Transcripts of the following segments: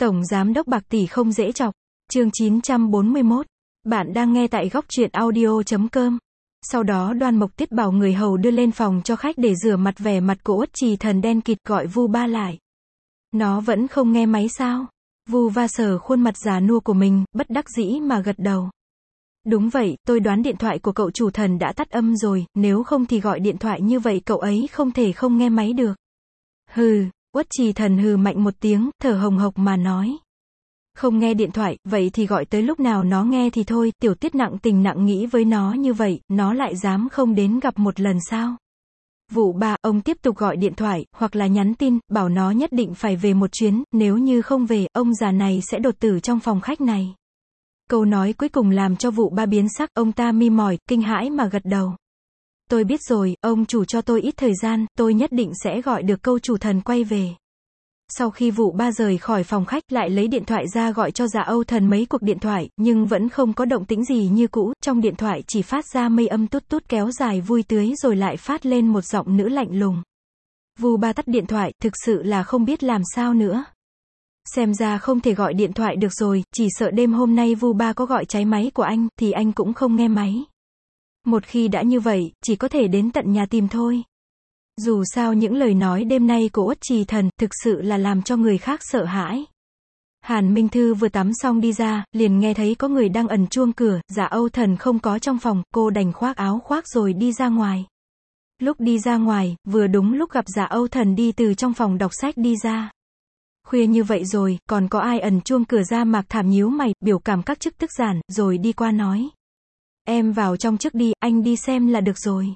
Tổng giám đốc bạc tỷ không dễ chọc. Chương 941. Bạn đang nghe tại góc truyện audio.com. Sau đó Đoan Mộc Tiết bảo người hầu đưa lên phòng cho khách để rửa mặt, vẻ mặt của Uất Trì Thần đen kịt, gọi Vu Ba lại. Nó vẫn không nghe máy sao? Vu Va sờ khuôn mặt già nua của mình, bất đắc dĩ mà gật đầu. Đúng vậy, tôi đoán điện thoại của cậu chủ Thần đã tắt âm rồi, nếu không thì gọi điện thoại như vậy cậu ấy không thể không nghe máy được. Hừ. Uất Trì Thần hừ mạnh một tiếng, thở hồng hộc mà nói. Không nghe điện thoại, vậy thì gọi tới lúc nào nó nghe thì thôi. Tiểu Tiết nặng tình nặng nghĩ với nó như vậy, nó lại dám không đến gặp một lần sao? Vụ ba, ông tiếp tục gọi điện thoại, hoặc là nhắn tin, bảo nó nhất định phải về một chuyến, nếu như không về, ông già này sẽ đột tử trong phòng khách này. Câu nói cuối cùng làm cho vụ ba biến sắc, ông ta mi mỏi, kinh hãi mà gật đầu. Tôi biết rồi, ông chủ cho tôi ít thời gian, tôi nhất định sẽ gọi được câu chủ Thần quay về. Sau khi vụ ba rời khỏi phòng khách, lại lấy điện thoại ra gọi cho Dạ Âu Thần mấy cuộc điện thoại, nhưng vẫn không có động tĩnh gì như cũ, trong điện thoại chỉ phát ra mây âm tút tút kéo dài vui tươi rồi lại phát lên một giọng nữ lạnh lùng. Vu Ba tắt điện thoại, thực sự là không biết làm sao nữa. Xem ra không thể gọi điện thoại được rồi, chỉ sợ đêm hôm nay Vu Ba có gọi trái máy của anh, thì anh cũng không nghe máy. Một khi đã như vậy, chỉ có thể đến tận nhà tìm thôi. Dù sao những lời nói đêm nay của Uất Trì Thần, thực sự là làm cho người khác sợ hãi. Hàn Minh Thư vừa tắm xong đi ra, liền nghe thấy có người đang ẩn chuông cửa, Dạ Âu Thần không có trong phòng, cô đành khoác áo khoác rồi đi ra ngoài. Lúc đi ra ngoài, vừa đúng lúc gặp Dạ Âu Thần đi từ trong phòng đọc sách đi ra. Khuya như vậy rồi, còn có ai ẩn chuông cửa ra? Mạc Thảm nhíu mày, biểu cảm các chức tức giản, rồi đi qua nói. Em vào trong trước đi, anh đi xem là được rồi.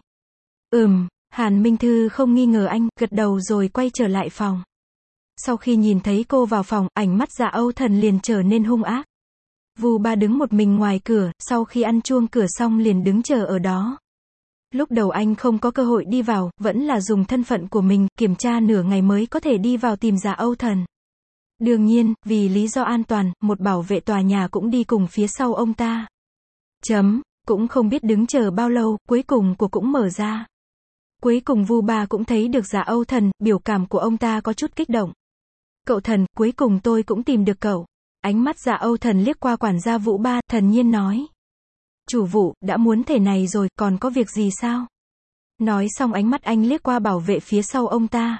Hàn Minh Thư không nghi ngờ anh, gật đầu rồi quay trở lại phòng. Sau khi nhìn thấy cô vào phòng, ánh mắt Dạ Âu Thần liền trở nên hung ác. Vu Ba đứng một mình ngoài cửa, sau khi ăn chuông cửa xong liền đứng chờ ở đó. Lúc đầu anh không có cơ hội đi vào, vẫn là dùng thân phận của mình, kiểm tra nửa ngày mới có thể đi vào tìm Dạ Âu Thần. Đương nhiên, vì lý do an toàn, một bảo vệ tòa nhà cũng đi cùng phía sau ông ta. Cũng không biết đứng chờ bao lâu, cuối cùng cửa cũng mở ra. Cuối cùng Vu Ba cũng thấy được Dạ Âu Thần, biểu cảm của ông ta có chút kích động. Cậu Thần, cuối cùng tôi cũng tìm được cậu. Ánh mắt Dạ Âu Thần liếc qua quản gia Vũ Ba, thần nhiên nói. Chủ vụ, đã muốn thể này rồi, còn có việc gì sao? Nói xong ánh mắt anh liếc qua bảo vệ phía sau ông ta.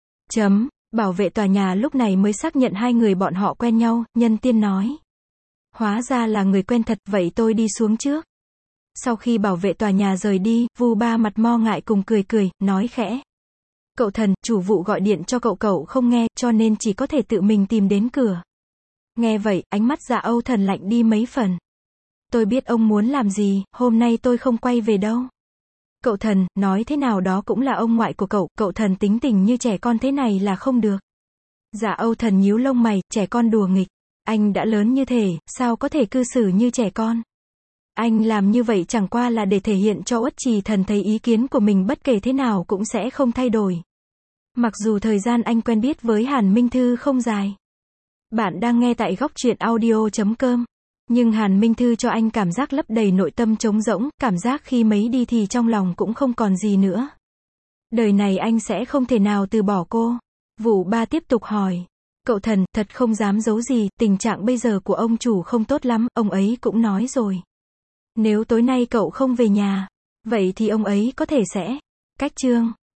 Bảo vệ tòa nhà lúc này mới xác nhận hai người bọn họ quen nhau, nhân tiên nói. Hóa ra là người quen thật, vậy tôi đi xuống trước. Sau khi bảo vệ tòa nhà rời đi, Vu Ba mặt mo ngại cùng cười, nói khẽ. Cậu Thần, chủ vụ gọi điện cho cậu không nghe, cho nên chỉ có thể tự mình tìm đến cửa. Nghe vậy, ánh mắt Dạ Âu Thần lạnh đi mấy phần. Tôi biết ông muốn làm gì, hôm nay tôi không quay về đâu. Cậu Thần, nói thế nào đó cũng là ông ngoại của cậu Thần tính tình như trẻ con thế này là không được. Dạ Âu Thần nhíu lông mày, trẻ con đùa nghịch. Anh đã lớn như thế, sao có thể cư xử như trẻ con? Anh làm như vậy chẳng qua là để thể hiện cho Uất Trì Thần thấy ý kiến của mình bất kể thế nào cũng sẽ không thay đổi. Mặc dù thời gian anh quen biết với Hàn Minh Thư không dài. Bạn đang nghe tại góc truyện audio.com. Nhưng Hàn Minh Thư cho anh cảm giác lấp đầy nội tâm trống rỗng, cảm giác khi mấy đi thì trong lòng cũng không còn gì nữa. Đời này anh sẽ không thể nào từ bỏ cô. Vụ Ba tiếp tục hỏi. Cậu Thần, thật không dám giấu gì, tình trạng bây giờ của ông chủ không tốt lắm, ông ấy cũng nói rồi. Nếu tối nay cậu không về nhà, vậy thì ông ấy có thể sẽ cách chương.